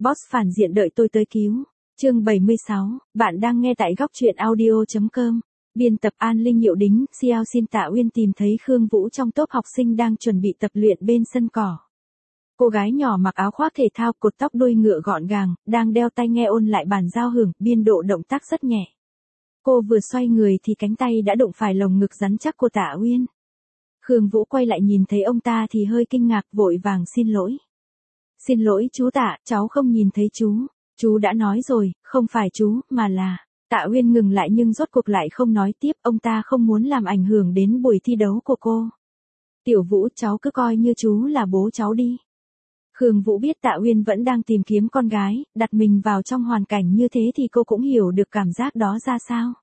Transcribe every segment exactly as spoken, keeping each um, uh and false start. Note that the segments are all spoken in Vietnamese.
Boss phản diện đợi tôi tới cứu. Chương bảy mươi sáu, bạn đang nghe tại góc truyện audio chấm com. Biên tập An Linh Nhiệu Đính, Xiao xin Tạ Uyên tìm thấy Khương Vũ trong tốp học sinh đang chuẩn bị tập luyện bên sân cỏ. Cô gái nhỏ mặc áo khoác thể thao, cột tóc đuôi ngựa gọn gàng, đang đeo tai nghe ôn lại bản giao hưởng, biên độ động tác rất nhẹ. Cô vừa xoay người thì cánh tay đã đụng phải lồng ngực rắn chắc của Tạ Uyên. Khương Vũ quay lại nhìn thấy ông ta thì hơi kinh ngạc, vội vàng xin lỗi. Xin lỗi chú Tạ, cháu không nhìn thấy chú. Chú đã nói rồi, không phải chú, mà là... Tạ Uyên ngừng lại nhưng rốt cuộc lại không nói tiếp, ông ta không muốn làm ảnh hưởng đến buổi thi đấu của cô. Tiểu Vũ, cháu cứ coi như chú là bố cháu đi. Khương Vũ biết Tạ Uyên vẫn đang tìm kiếm con gái, đặt mình vào trong hoàn cảnh như thế thì cô cũng hiểu được cảm giác đó ra sao.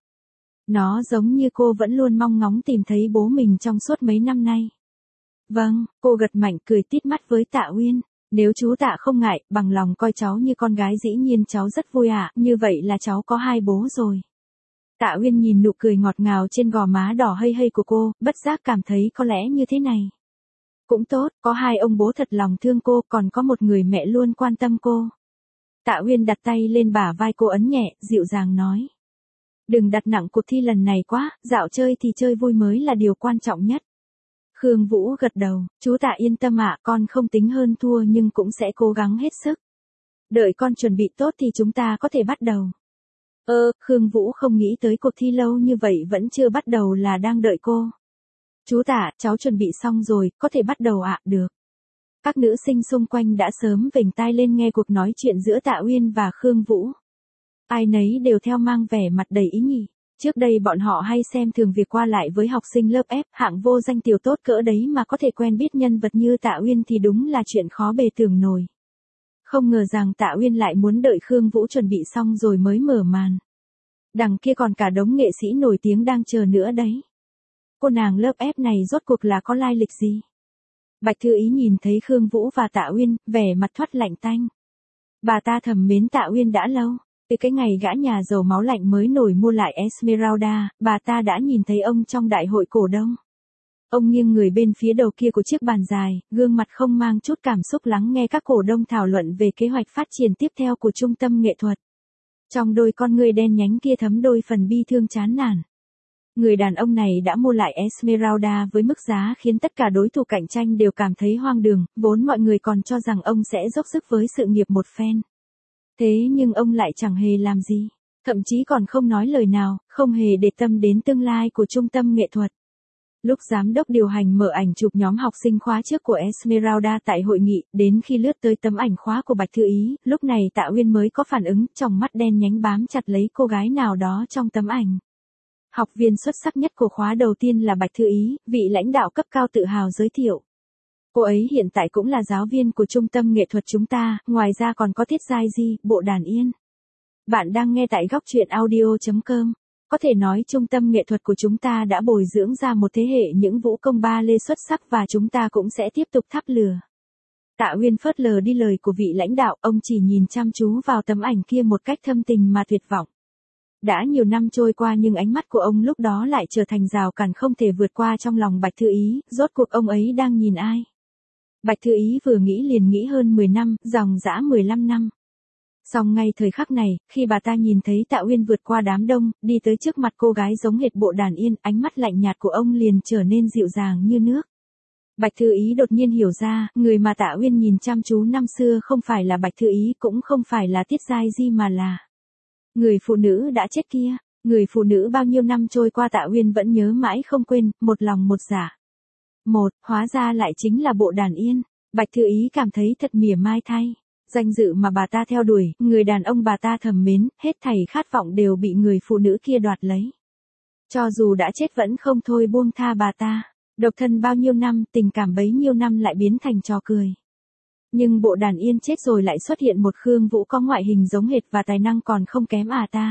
Nó giống như cô vẫn luôn mong ngóng tìm thấy bố mình trong suốt mấy năm nay. Vâng, cô gật mạnh cười tít mắt với Tạ Uyên. Nếu chú Tạ không ngại, bằng lòng coi cháu như con gái dĩ nhiên cháu rất vui ạ, à, như vậy là cháu có hai bố rồi. Tạ Uyên nhìn nụ cười ngọt ngào trên gò má đỏ hây hây của cô, bất giác cảm thấy có lẽ như thế này. Cũng tốt, có hai ông bố thật lòng thương cô, còn có một người mẹ luôn quan tâm cô. Tạ Uyên đặt tay lên bả vai cô ấn nhẹ, dịu dàng nói. Đừng đặt nặng cuộc thi lần này quá, dạo chơi thì chơi vui mới là điều quan trọng nhất. Khương Vũ gật đầu, chú Tạ yên tâm ạ, con không tính hơn thua nhưng cũng sẽ cố gắng hết sức. Đợi con chuẩn bị tốt thì chúng ta có thể bắt đầu. Ơ, Khương Vũ không nghĩ tới cuộc thi lâu như vậy vẫn chưa bắt đầu là đang đợi cô. Chú Tạ, cháu chuẩn bị xong rồi, có thể bắt đầu ạ, được. Các nữ sinh xung quanh đã sớm vểnh tai lên nghe cuộc nói chuyện giữa Tạ Uyên và Khương Vũ. Ai nấy đều theo mang vẻ mặt đầy ý nhị. Trước đây bọn họ hay xem thường việc qua lại với học sinh lớp F hạng vô danh tiểu tốt cỡ đấy mà có thể quen biết nhân vật như Tạ Uyên thì đúng là chuyện khó bề tưởng nổi. Không ngờ rằng Tạ Uyên lại muốn đợi Khương Vũ chuẩn bị xong rồi mới mở màn. Đằng kia còn cả đống nghệ sĩ nổi tiếng đang chờ nữa đấy. Cô nàng lớp F này rốt cuộc là có lai lịch gì? Bạch Thư Ý nhìn thấy Khương Vũ và Tạ Uyên, vẻ mặt thoắt lạnh tanh. Bà ta thầm mến Tạ Uyên đã lâu. Từ cái ngày gã nhà giàu máu lạnh mới nổi mua lại Esmeralda, bà ta đã nhìn thấy ông trong đại hội cổ đông. Ông nghiêng người bên phía đầu kia của chiếc bàn dài, gương mặt không mang chút cảm xúc lắng nghe các cổ đông thảo luận về kế hoạch phát triển tiếp theo của trung tâm nghệ thuật. Trong đôi con người đen nhánh kia thấm đôi phần bi thương chán nản. Người đàn ông này đã mua lại Esmeralda với mức giá khiến tất cả đối thủ cạnh tranh đều cảm thấy hoang đường, vốn mọi người còn cho rằng ông sẽ dốc sức với sự nghiệp một phen. Thế nhưng ông lại chẳng hề làm gì, thậm chí còn không nói lời nào, không hề để tâm đến tương lai của trung tâm nghệ thuật. Lúc giám đốc điều hành mở ảnh chụp nhóm học sinh khóa trước của Esmeralda tại hội nghị, đến khi lướt tới tấm ảnh khóa của Bạch Thư Ý, lúc này Tạ Uyên mới có phản ứng, tròng mắt đen nhánh bám chặt lấy cô gái nào đó trong tấm ảnh. Học viên xuất sắc nhất của khóa đầu tiên là Bạch Thư Ý, vị lãnh đạo cấp cao tự hào giới thiệu. Cô ấy hiện tại cũng là giáo viên của trung tâm nghệ thuật chúng ta, ngoài ra còn có Tiết Giai Di, bộ đàn yên. Bạn đang nghe tại góc truyện audio chấm com. Có thể nói trung tâm nghệ thuật của chúng ta đã bồi dưỡng ra một thế hệ những vũ công ba lê xuất sắc và chúng ta cũng sẽ tiếp tục thắp lửa. Tạ Uyên phớt lờ đi lời của vị lãnh đạo, ông chỉ nhìn chăm chú vào tấm ảnh kia một cách thâm tình mà tuyệt vọng. Đã nhiều năm trôi qua nhưng ánh mắt của ông lúc đó lại trở thành rào cản không thể vượt qua trong lòng Bạch Thư Ý, rốt cuộc ông ấy đang nhìn ai? Bạch Thư Ý vừa nghĩ liền nghĩ hơn mười năm, dòng dã mười lăm năm. Song ngay thời khắc này, khi bà ta nhìn thấy Tạ Uyên vượt qua đám đông, đi tới trước mặt cô gái giống hệt bộ đàn yên, ánh mắt lạnh nhạt của ông liền trở nên dịu dàng như nước. Bạch Thư Ý đột nhiên hiểu ra, người mà Tạ Uyên nhìn chăm chú năm xưa không phải là Bạch Thư Ý, cũng không phải là Tiết Giai Di mà là người phụ nữ đã chết kia, người phụ nữ bao nhiêu năm trôi qua Tạ Uyên vẫn nhớ mãi không quên, một lòng một dạ. Một, hóa ra lại chính là bộ đàn yên. Bạch Thư Ý cảm thấy thật mỉa mai thay. Danh dự mà bà ta theo đuổi, người đàn ông bà ta thầm mến, hết thảy khát vọng đều bị người phụ nữ kia đoạt lấy. Cho dù đã chết vẫn không thôi buông tha bà ta. Độc thân bao nhiêu năm, tình cảm bấy nhiêu năm lại biến thành trò cười. Nhưng bộ đàn yên chết rồi lại xuất hiện một Khương Vũ có ngoại hình giống hệt và tài năng còn không kém à ta.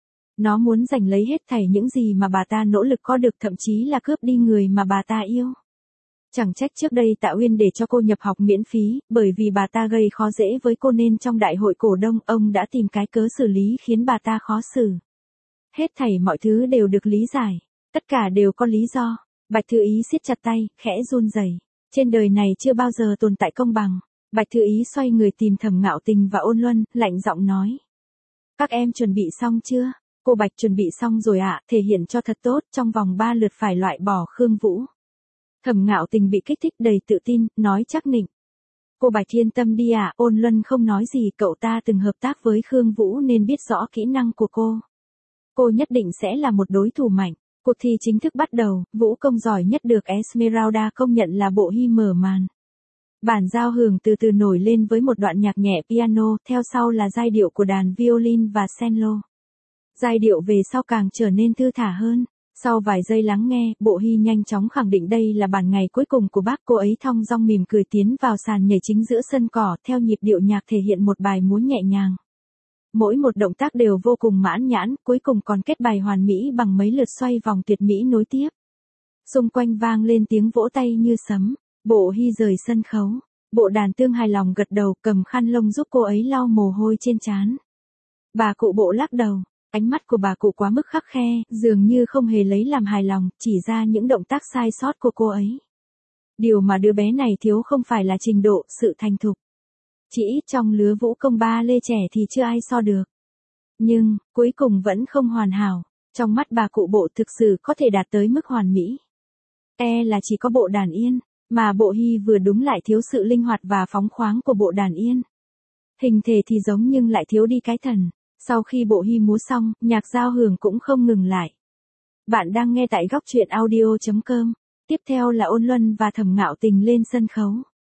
Nó muốn giành lấy hết thảy những gì mà bà ta nỗ lực có được, thậm chí là cướp đi người mà bà ta yêu. Chẳng trách trước đây Tạ Uyên để cho cô nhập học miễn phí, bởi vì bà ta gây khó dễ với cô nên trong đại hội cổ đông ông đã tìm cái cớ xử lý khiến bà ta khó xử. Hết thảy mọi thứ đều được lý giải, tất cả đều có lý do. Bạch Thư Ý siết chặt tay, khẽ run rẩy. Trên đời này chưa bao giờ tồn tại công bằng. Bạch Thư Ý xoay người tìm Thẩm Ngạo Tình và Ôn Luân, lạnh giọng nói. Các em chuẩn bị xong chưa? Cô Bạch chuẩn bị xong rồi ạ, à, thể hiện cho thật tốt, trong vòng ba lượt phải loại bỏ Khương Vũ. Thẩm Ngạo Tình bị kích thích đầy tự tin, nói chắc nịnh. Cô Bạch yên tâm đi ạ, à, Ôn Luân không nói gì, cậu ta từng hợp tác với Khương Vũ nên biết rõ kỹ năng của cô. Cô nhất định sẽ là một đối thủ mạnh. Cuộc thi chính thức bắt đầu, vũ công giỏi nhất được Esmeralda công nhận là Bộ Hy mở màn. Bản giao hưởng từ từ nổi lên với một đoạn nhạc nhẹ piano, theo sau là giai điệu của đàn violin và cello. Giai điệu về sau càng trở nên thư thả hơn. Sau vài giây lắng nghe, Bộ Hy nhanh chóng khẳng định đây là bản ngày cuối cùng của bác. Cô ấy thong dong mỉm cười tiến vào sàn nhảy chính giữa sân cỏ, theo nhịp điệu nhạc thể hiện một bài múa nhẹ nhàng. Mỗi một động tác đều vô cùng mãn nhãn, cuối cùng còn kết bài hoàn mỹ bằng mấy lượt xoay vòng tuyệt mỹ nối tiếp. Xung quanh vang lên tiếng vỗ tay như sấm. Bộ Hy rời sân khấu. Bộ Đàn Tương hài lòng gật đầu, cầm khăn lông giúp cô ấy lau mồ hôi trên trán. Bà cụ Bộ lắc đầu. Ánh mắt của bà cụ quá mức khắt khe, dường như không hề lấy làm hài lòng, chỉ ra những động tác sai sót của cô ấy. Điều mà đứa bé này thiếu không phải là trình độ, sự thành thục. Chỉ ít trong lứa vũ công ba lê trẻ thì chưa ai so được. Nhưng, cuối cùng vẫn không hoàn hảo. Trong mắt bà cụ Bộ thực sự có thể đạt tới mức hoàn mỹ. E là chỉ có Bộ Đàn Yên, mà Bộ Hy vừa đúng lại thiếu sự linh hoạt và phóng khoáng của Bộ Đàn Yên. Hình thể thì giống nhưng lại thiếu đi cái thần. Sau khi Bộ Hy múa xong, nhạc giao hưởng cũng không ngừng lại. Bạn đang nghe tại góc truyện audio chấm com. Tiếp theo là Ôn Luân và Thẩm Ngạo Tình lên sân khấu.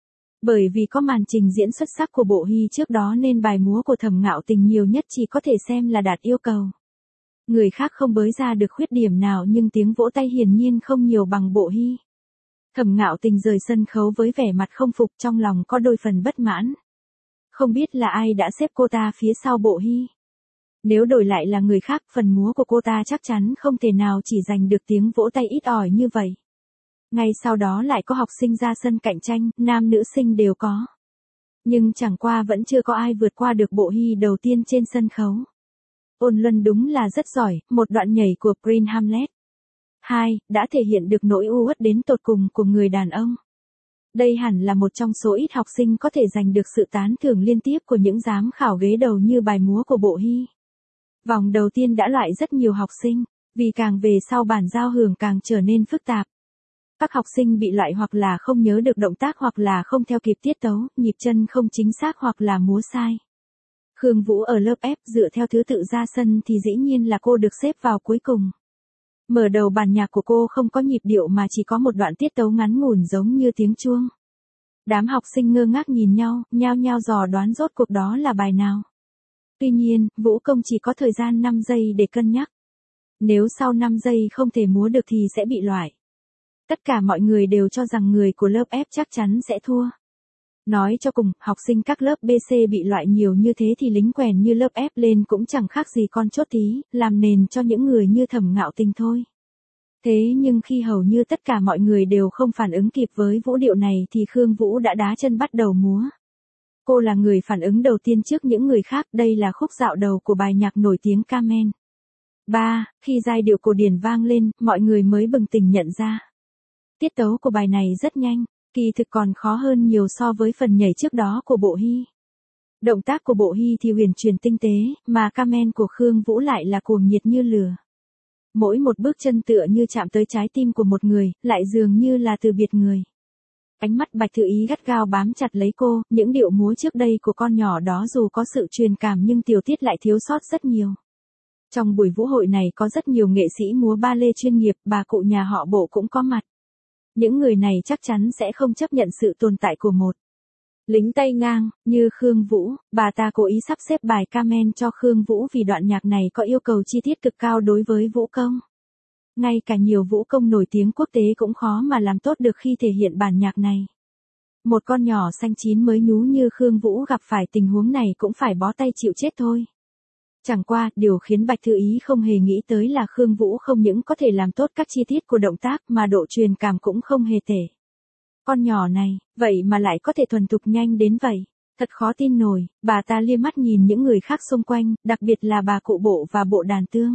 Bởi vì có màn trình diễn xuất sắc của Bộ Hy trước đó nên bài múa của Thẩm Ngạo Tình nhiều nhất chỉ có thể xem là đạt yêu cầu. Người khác không bới ra được khuyết điểm nào nhưng tiếng vỗ tay hiển nhiên không nhiều bằng Bộ Hy. Thẩm Ngạo Tình rời sân khấu với vẻ mặt không phục, trong lòng có đôi phần bất mãn. Không biết là ai đã xếp cô ta phía sau Bộ Hy. Nếu đổi lại là người khác, phần múa của cô ta chắc chắn không thể nào chỉ giành được tiếng vỗ tay ít ỏi như vậy. Ngay sau đó lại có học sinh ra sân cạnh tranh, nam nữ sinh đều có. Nhưng chẳng qua vẫn chưa có ai vượt qua được Bộ Hy đầu tiên trên sân khấu. Ôn Luân đúng là rất giỏi, một đoạn nhảy của Prince Hamlet. hai. Đã thể hiện được nỗi u uất đến tột cùng của người đàn ông. Đây hẳn là một trong số ít học sinh có thể giành được sự tán thưởng liên tiếp của những giám khảo ghế đầu như bài múa của Bộ Hy. Vòng đầu tiên đã loại rất nhiều học sinh, vì càng về sau bản giao hưởng càng trở nên phức tạp. Các học sinh bị loại hoặc là không nhớ được động tác hoặc là không theo kịp tiết tấu, nhịp chân không chính xác hoặc là múa sai. Khương Vũ ở lớp F dựa theo thứ tự ra sân thì dĩ nhiên là cô được xếp vào cuối cùng. Mở đầu bản nhạc của cô không có nhịp điệu mà chỉ có một đoạn tiết tấu ngắn ngủn giống như tiếng chuông. Đám học sinh ngơ ngác nhìn nhau, nhao nhao dò đoán rốt cuộc đó là bài nào. Tuy nhiên, vũ công chỉ có thời gian năm giây để cân nhắc. Nếu sau năm giây không thể múa được thì sẽ bị loại. Tất cả mọi người đều cho rằng người của lớp F chắc chắn sẽ thua. Nói cho cùng, học sinh các lớp bê xê bị loại nhiều như thế thì lính quèn như lớp F lên cũng chẳng khác gì con chốt tí, làm nền cho những người như Thẩm Ngạo Tình thôi. Thế nhưng khi hầu như tất cả mọi người đều không phản ứng kịp với vũ điệu này thì Khương Vũ đã đá chân bắt đầu múa. Cô là người phản ứng đầu tiên trước những người khác, đây là khúc dạo đầu của bài nhạc nổi tiếng Carmen. ba. Khi giai điệu cổ điển vang lên, mọi người mới bừng tỉnh nhận ra. Tiết tấu của bài này rất nhanh, kỳ thực còn khó hơn nhiều so với phần nhảy trước đó của Bộ Hy. Động tác của Bộ Hy thì huyền chuyển tinh tế, mà Carmen của Khương Vũ lại là cuồng nhiệt như lửa. Mỗi một bước chân tựa như chạm tới trái tim của một người, lại dường như là từ biệt người. Ánh mắt Bạch Thư Ý gắt gao bám chặt lấy cô, những điệu múa trước đây của con nhỏ đó dù có sự truyền cảm nhưng tiểu tiết lại thiếu sót rất nhiều. Trong buổi vũ hội này có rất nhiều nghệ sĩ múa ba lê chuyên nghiệp, bà cụ nhà họ Bộ cũng có mặt. Những người này chắc chắn sẽ không chấp nhận sự tồn tại của một lính tay ngang, như Khương Vũ. Bà ta cố ý sắp xếp bài Carmen cho Khương Vũ vì đoạn nhạc này có yêu cầu chi tiết cực cao đối với vũ công. Ngay cả nhiều vũ công nổi tiếng quốc tế cũng khó mà làm tốt được khi thể hiện bản nhạc này. Một con nhỏ xanh chín mới nhú như Khương Vũ gặp phải tình huống này cũng phải bó tay chịu chết thôi. Chẳng qua, điều khiến Bạch Thư Ý không hề nghĩ tới là Khương Vũ không những có thể làm tốt các chi tiết của động tác mà độ truyền cảm cũng không hề tệ. Con nhỏ này, vậy mà lại có thể thuần thục nhanh đến vậy. Thật khó tin nổi, bà ta liếc mắt nhìn những người khác xung quanh, đặc biệt là bà cụ Bộ và Bộ Đàn Tương.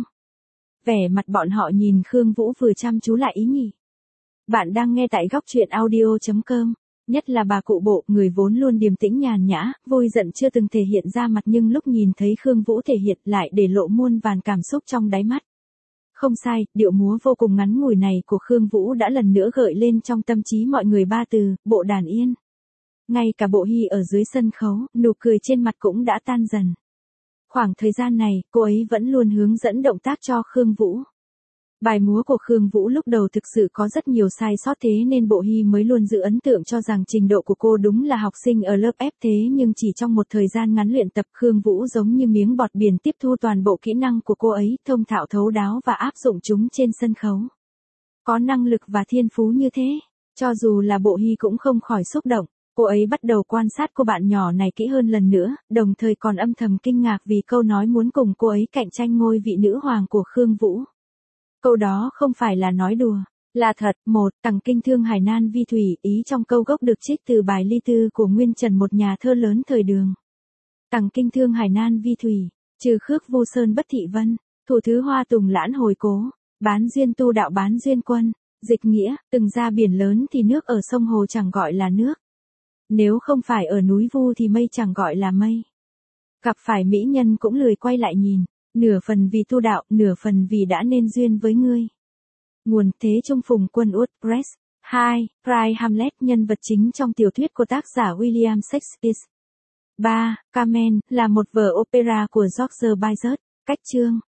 Vẻ mặt bọn họ nhìn Khương Vũ vừa chăm chú lại ý nhỉ. Bạn đang nghe tại góc truyện audio chấm com. Nhất là bà cụ Bộ, người vốn luôn điềm tĩnh nhàn nhã, vui giận chưa từng thể hiện ra mặt nhưng lúc nhìn thấy Khương Vũ thể hiện lại để lộ muôn vàn cảm xúc trong đáy mắt. Không sai, điệu múa vô cùng ngắn ngủi này của Khương Vũ đã lần nữa gợi lên trong tâm trí mọi người ba từ, bộ đàn yên. Ngay cả Bộ Hy ở dưới sân khấu, nụ cười trên mặt cũng đã tan dần. Khoảng thời gian này, cô ấy vẫn luôn hướng dẫn động tác cho Khương Vũ. Bài múa của Khương Vũ lúc đầu thực sự có rất nhiều sai sót thế nên Bộ Hy mới luôn giữ ấn tượng cho rằng trình độ của cô đúng là học sinh ở lớp ép thế nhưng chỉ trong một thời gian ngắn luyện tập Khương Vũ giống như miếng bọt biển tiếp thu toàn bộ kỹ năng của cô ấy, thông thạo thấu đáo và áp dụng chúng trên sân khấu. Có năng lực và thiên phú như thế, cho dù là Bộ Hy cũng không khỏi xúc động. Cô ấy bắt đầu quan sát cô bạn nhỏ này kỹ hơn lần nữa, đồng thời còn âm thầm kinh ngạc vì câu nói muốn cùng cô ấy cạnh tranh ngôi vị nữ hoàng của Khương Vũ. Câu đó không phải là nói đùa, là thật. Một, Tằng kinh thương hải nan vi thủy, ý trong câu gốc được trích từ bài ly tư của Nguyên Trần, một nhà thơ lớn thời Đường. Tằng kinh thương hải nan vi thủy, trừ khước vu sơn bất thị vân, thủ thứ hoa tùng lãn hồi cố, bán duyên tu đạo bán duyên quân, dịch nghĩa, từng ra biển lớn thì nước ở sông hồ chẳng gọi là nước. Nếu không phải ở núi vu thì mây chẳng gọi là mây. Gặp phải mỹ nhân cũng lười quay lại nhìn, nửa phần vì tu đạo, nửa phần vì đã nên duyên với ngươi. Nguồn Thế Trung Phùng Quân Út Press. hai. Pride Hamlet, nhân vật chính trong tiểu thuyết của tác giả William Shakespeare. ba. Carmen, là một vở opera của George Bizet. Cách chương